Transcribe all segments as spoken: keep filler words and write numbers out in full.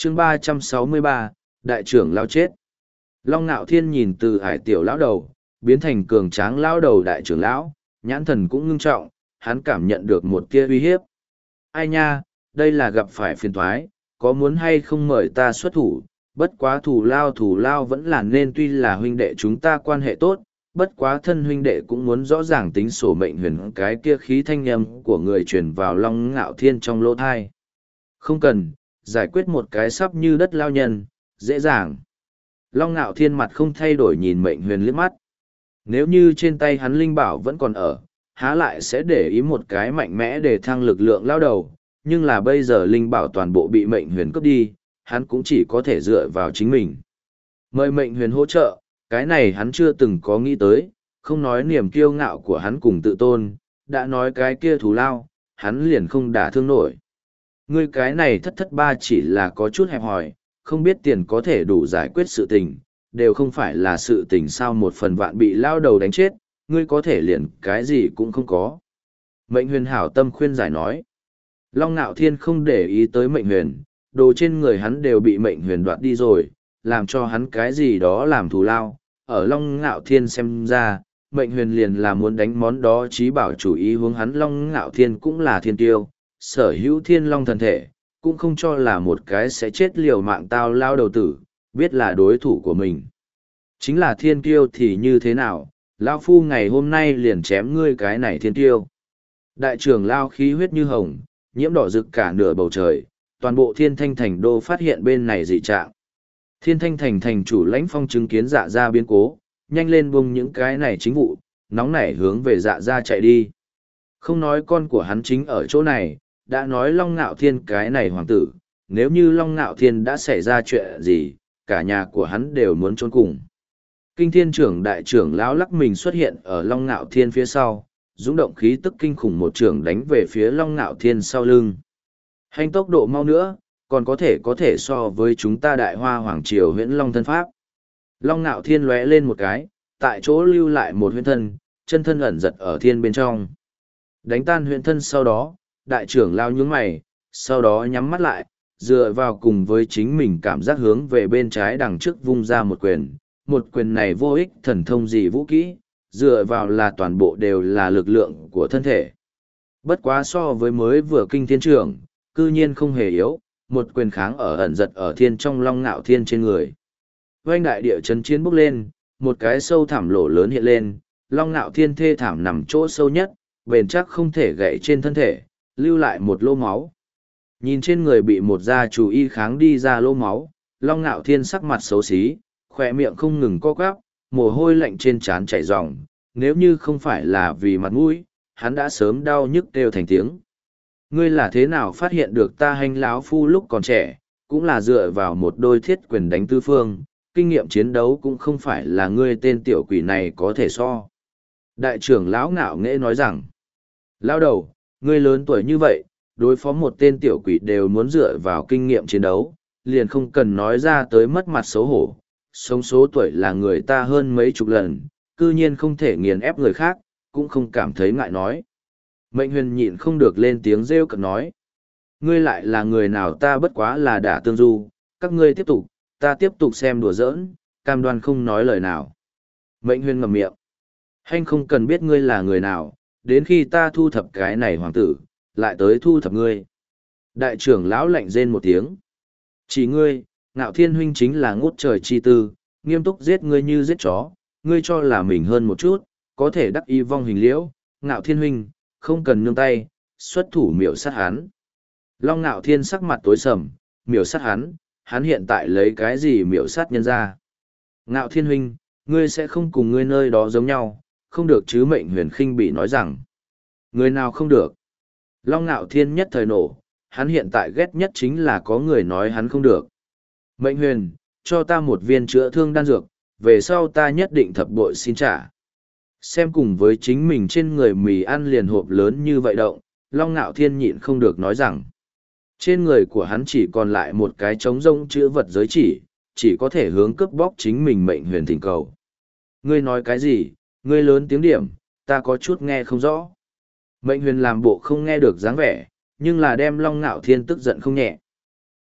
chương ba trăm sáu mươi ba, đại trưởng lão chết. Long Nạo Thiên nhìn từ hải tiểu lão đầu, biến thành cường tráng lão đầu đại trưởng lão, nhãn thần cũng ngưng trọng, hắn cảm nhận được một tia uy hiếp. Ai nha, đây là gặp phải phiền toái, có muốn hay không mời ta xuất thủ, bất quá thù lao thù lao vẫn là nên, tuy là huynh đệ chúng ta quan hệ tốt, bất quá thân huynh đệ cũng muốn rõ ràng tính sổ mệnh huyền, cái kia khí thanh âm của người truyền vào Long Ngạo Thiên trong lỗ thai. Không cần, giải quyết một cái sắp như đất lao nhân, dễ dàng. Long Ngạo Thiên mặt không thay đổi nhìn mệnh huyền liếc mắt. Nếu như trên tay hắn linh bảo vẫn còn ở, há lại sẽ để ý một cái mạnh mẽ để thăng lực lượng lao đầu, nhưng là bây giờ linh bảo toàn bộ bị mệnh huyền cướp đi, hắn cũng chỉ có thể dựa vào chính mình. Mời mệnh huyền hỗ trợ, cái này hắn chưa từng có nghĩ tới, không nói niềm kiêu ngạo của hắn cùng tự tôn, đã nói cái kia thù lao, hắn liền không đả thương nổi. Ngươi cái này thất thất ba chỉ là có chút hẹp hòi, không biết tiền có thể đủ giải quyết sự tình, đều không phải là sự tình sao một phần vạn bị lao đầu đánh chết, ngươi có thể liền cái gì cũng không có. Mệnh huyền hảo tâm khuyên giải nói. Long Nạo Thiên không để ý tới mệnh huyền, đồ trên người hắn đều bị mệnh huyền đoạt đi rồi, làm cho hắn cái gì đó làm thù lao. Ở Long Ngạo Thiên xem ra, mệnh huyền liền là muốn đánh món đó trí bảo chủ ý hướng hắn. Long Ngạo Thiên cũng là thiên tiêu, sở hữu thiên long thần thể, cũng không cho là một cái sẽ chết liều mạng tao lao đầu tử, biết là đối thủ của mình. Chính là thiên tiêu thì như thế nào, lao phu ngày hôm nay liền chém ngươi cái này thiên tiêu. Đại trưởng lao khí huyết như hồng, nhiễm đỏ rực cả nửa bầu trời, toàn bộ thiên thanh thành đô phát hiện bên này dị trạng. Thiên thanh thành thành chủ lãnh phong chứng kiến dạ ra biến cố, nhanh lên bung những cái này chính vụ, nóng nảy hướng về dạ ra chạy đi. Không nói con của hắn chính ở chỗ này, đã nói Long Ngạo Thiên cái này hoàng tử, nếu như Long Ngạo Thiên đã xảy ra chuyện gì, cả nhà của hắn đều muốn trốn cùng. Kinh thiên trưởng đại trưởng lão lắc mình xuất hiện ở Long Ngạo Thiên phía sau, dũng động khí tức kinh khủng một trưởng đánh về phía Long Ngạo Thiên sau lưng. Hành tốc độ mau nữa, còn có thể có thể so với chúng ta Đại Hoa Hoàng Triều huyễn Long thân pháp. Long Ngạo Thiên lóe lên một cái, tại chỗ lưu lại một huyễn thân, chân thân ẩn giật ở thiên bên trong. Đánh tan huyễn thân sau đó, đại trưởng lao nhướng mày, sau đó nhắm mắt lại, dựa vào cùng với chính mình cảm giác hướng về bên trái đằng trước vung ra một quyền. Một quyền này vô ích thần thông gì vũ kỹ, dựa vào là toàn bộ đều là lực lượng của thân thể. Bất quá so với mới vừa kinh thiên trưởng, cư nhiên không hề yếu, một quyền kháng ở ẩn giật ở thiên trong Long Ngạo Thiên trên người. Oanh đại địa chấn chiến bốc lên, một cái sâu thảm lỗ lớn hiện lên, Long Ngạo Thiên thê thảm nằm chỗ sâu nhất, bền chắc không thể gãy trên thân thể, lưu lại một lô máu. Nhìn trên người bị một gia chủ y kháng đi ra lô máu, Long Ngạo Thiên sắc mặt xấu xí, khỏe miệng không ngừng co quắp, mồ hôi lạnh trên trán chảy ròng, nếu như không phải là vì mặt mũi, hắn đã sớm đau nhức kêu thành tiếng. Ngươi là thế nào phát hiện được ta Hành lão phu lúc còn trẻ, cũng là dựa vào một đôi thiết quyền đánh tư phương, kinh nghiệm chiến đấu cũng không phải là ngươi tên tiểu quỷ này có thể so. Đại trưởng lão ngạo nghễ nói rằng, lão đầu, ngươi lớn tuổi như vậy, đối phó một tên tiểu quỷ đều muốn dựa vào kinh nghiệm chiến đấu, liền không cần nói ra tới mất mặt xấu hổ. Sống số tuổi là người ta hơn mấy chục lần, cư nhiên không thể nghiền ép người khác, cũng không cảm thấy ngại nói. Mệnh huyền nhịn không được lên tiếng rêu cợt nói. Ngươi lại là người nào, ta bất quá là đả tương du, các ngươi tiếp tục, ta tiếp tục xem đùa giỡn, cam đoan không nói lời nào. Mệnh huyền ngậm miệng. Hành không cần biết ngươi là người nào, đến khi ta thu thập cái này hoàng tử, lại tới thu thập ngươi. Đại trưởng lão lạnh rên một tiếng. Chỉ ngươi, Ngạo Thiên huynh chính là ngút trời chi tư, nghiêm túc giết ngươi như giết chó, ngươi cho là mình hơn một chút, có thể đắc y vong hình liễu, Ngạo Thiên huynh, không cần nương tay, xuất thủ miểu sát hắn. Long Ngạo Thiên sắc mặt tối sầm, miểu sát hắn, hắn hiện tại lấy cái gì miểu sát nhân ra. Ngạo Thiên huynh, ngươi sẽ không cùng ngươi nơi đó giống nhau, không được chứ. Mệnh huyền khinh bị nói rằng, người nào không được. Long Ngạo Thiên nhất thời nổ, hắn hiện tại ghét nhất chính là có người nói hắn không được. Mệnh huyền, cho ta một viên chữa thương đan dược, về sau ta nhất định thập bội xin trả. Xem cùng với chính mình trên người mì ăn liền hộp lớn như vậy động, Long Ngạo Thiên nhịn không được nói rằng, trên người của hắn chỉ còn lại một cái trống rông chữ vật giới chỉ, chỉ có thể hướng cướp bóc chính mình. Mệnh huyền thỉnh cầu. Ngươi nói cái gì, ngươi lớn tiếng điểm, ta có chút nghe không rõ. Mệnh huyền làm bộ không nghe được dáng vẻ, nhưng là đem Long Ngạo Thiên tức giận không nhẹ.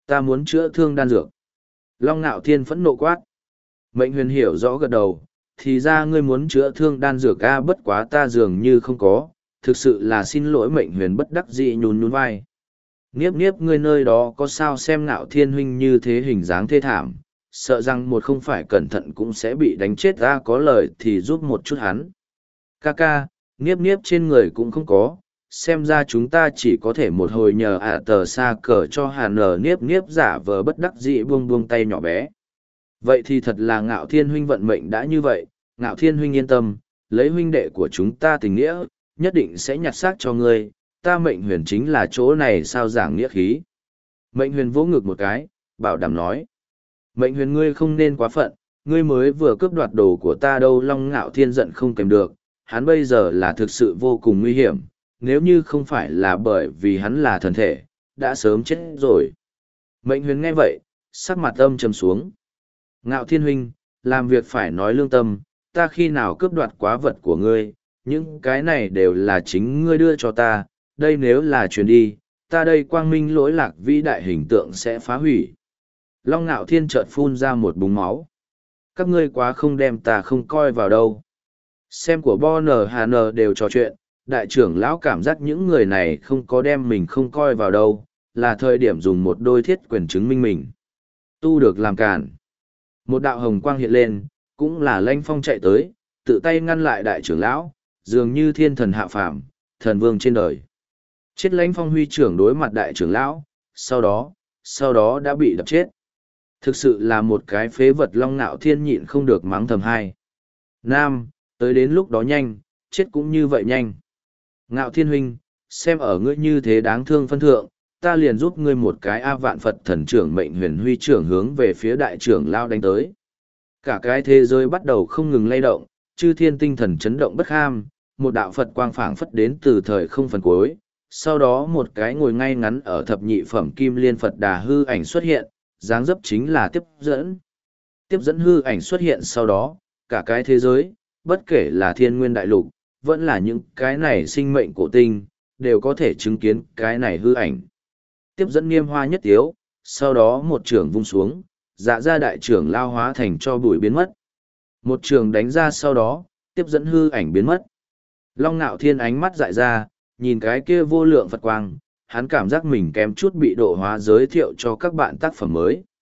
Ta muốn chữa thương đan dược. Long Nạo Thiên phẫn nộ quát. Mệnh huyền hiểu rõ gật đầu, thì ra ngươi muốn chữa thương đan dược a, bất quá ta dường như không có, thực sự là xin lỗi. Mệnh huyền bất đắc dĩ nhún nhún vai. Niếp niếp ngươi nơi đó có sao, xem Nạo Thiên huynh như thế hình dáng thê thảm, sợ rằng một không phải cẩn thận cũng sẽ bị đánh chết, ra có lời thì giúp một chút hắn. Ca ca, niếp niếp trên người cũng không có, xem ra chúng ta chỉ có thể một hồi nhờ ả tờ xa cờ cho hà nờ. Niếp niếp giả vờ bất đắc dĩ buông buông tay nhỏ bé. Vậy thì thật là Ngạo Thiên huynh vận mệnh đã như vậy. Ngạo Thiên huynh yên tâm, lấy huynh đệ của chúng ta tình nghĩa, nhất định sẽ nhặt xác cho ngươi. Ta Mệnh huyền chính là chỗ này sao giảng nghĩa khí. Mệnh huyền vỗ ngực một cái, bảo đảm nói. Mệnh huyền ngươi không nên quá phận, ngươi mới vừa cướp đoạt đồ của ta đâu. Long Ngạo Thiên giận không kèm được, hắn bây giờ là thực sự vô cùng nguy hiểm, nếu như không phải là bởi vì hắn là thần thể, đã sớm chết rồi. Mệnh huyền nghe vậy, sắc mặt âm trầm xuống. Ngạo Thiên huynh, làm việc phải nói lương tâm, ta khi nào cướp đoạt quá vật của ngươi, những cái này đều là chính ngươi đưa cho ta, đây nếu là truyền đi, ta đây quang minh lỗi lạc vĩ đại hình tượng sẽ phá hủy. Long Ngạo Thiên chợt phun ra một búng máu. Các ngươi quá không đem ta không coi vào đâu. Xem của Bo N Hà N đều trò chuyện, đại trưởng lão cảm giác những người này không có đem mình không coi vào đâu, là thời điểm dùng một đôi thiết quyền chứng minh mình. Tu được làm cản. Một đạo hồng quang hiện lên, cũng là Lãnh Phong chạy tới, tự tay ngăn lại đại trưởng lão, dường như thiên thần hạ phàm, thần vương trên đời. Chết Lãnh Phong huy trưởng đối mặt đại trưởng lão, sau đó, sau đó đã bị đập chết. Thực sự là một cái phế vật. Long Nạo Thiên nhịn không được mắng thầm hai. Nam, tới đến lúc đó nhanh, chết cũng như vậy nhanh. Ngạo Thiên huynh, xem ở ngươi như thế đáng thương phân thượng, ta liền giúp ngươi một cái. A Vạn Phật thần trưởng Mệnh huyền huy trưởng hướng về phía đại trưởng lao đánh tới. Cả cái thế giới bắt đầu không ngừng lay động, chư thiên tinh thần chấn động bất kham, một đạo Phật quang phảng phất đến từ thời không phần cuối. Sau đó một cái ngồi ngay ngắn ở thập nhị phẩm kim liên Phật đà hư ảnh xuất hiện, dáng dấp chính là tiếp dẫn. Tiếp dẫn hư ảnh xuất hiện sau đó, cả cái thế giới, bất kể là thiên nguyên đại lục, vẫn là những cái này sinh mệnh cổ tinh, đều có thể chứng kiến cái này hư ảnh. Tiếp dẫn nghiêm hoa nhất tiếu, sau đó một trường vung xuống, dạ ra đại trưởng lao hóa thành cho bụi biến mất. Một trường đánh ra sau đó, tiếp dẫn hư ảnh biến mất. Long Nạo Thiên ánh mắt dại ra, nhìn cái kia vô lượng Phật quang, hắn cảm giác mình kém chút bị độ hóa giới thiệu cho các bạn tác phẩm mới.